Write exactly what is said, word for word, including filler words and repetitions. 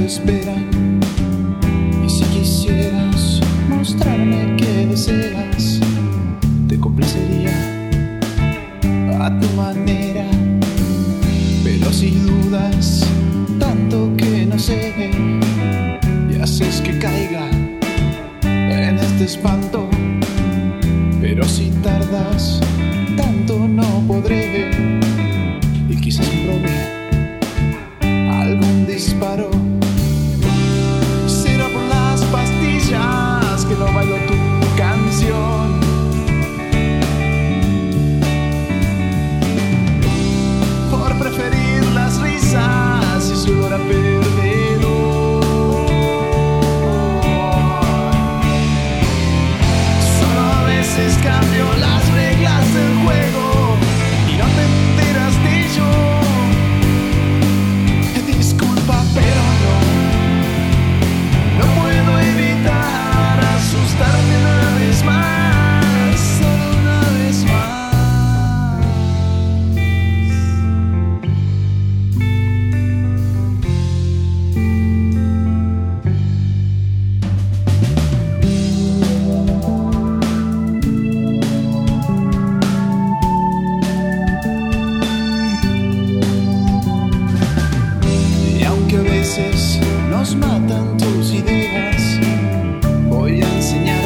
esperan. Y si quisieras mostrarme que deseas, te complacería a tu manera. Pero si dudas tanto que no sé y haces que caiga en este espanto, pero si tardas tanto no podré y quizás probe algún disparo. Será por las pastillas que no bailo tu canción. Por preferir las risas y su olor a perdedor. Solo a veces cambio las reglas del juego y no te enteras de ello. Disculpa, pero no, no puedo evitar asustarme una vez más, solo una vez más. Nos matan tus ideas, voy a enseñar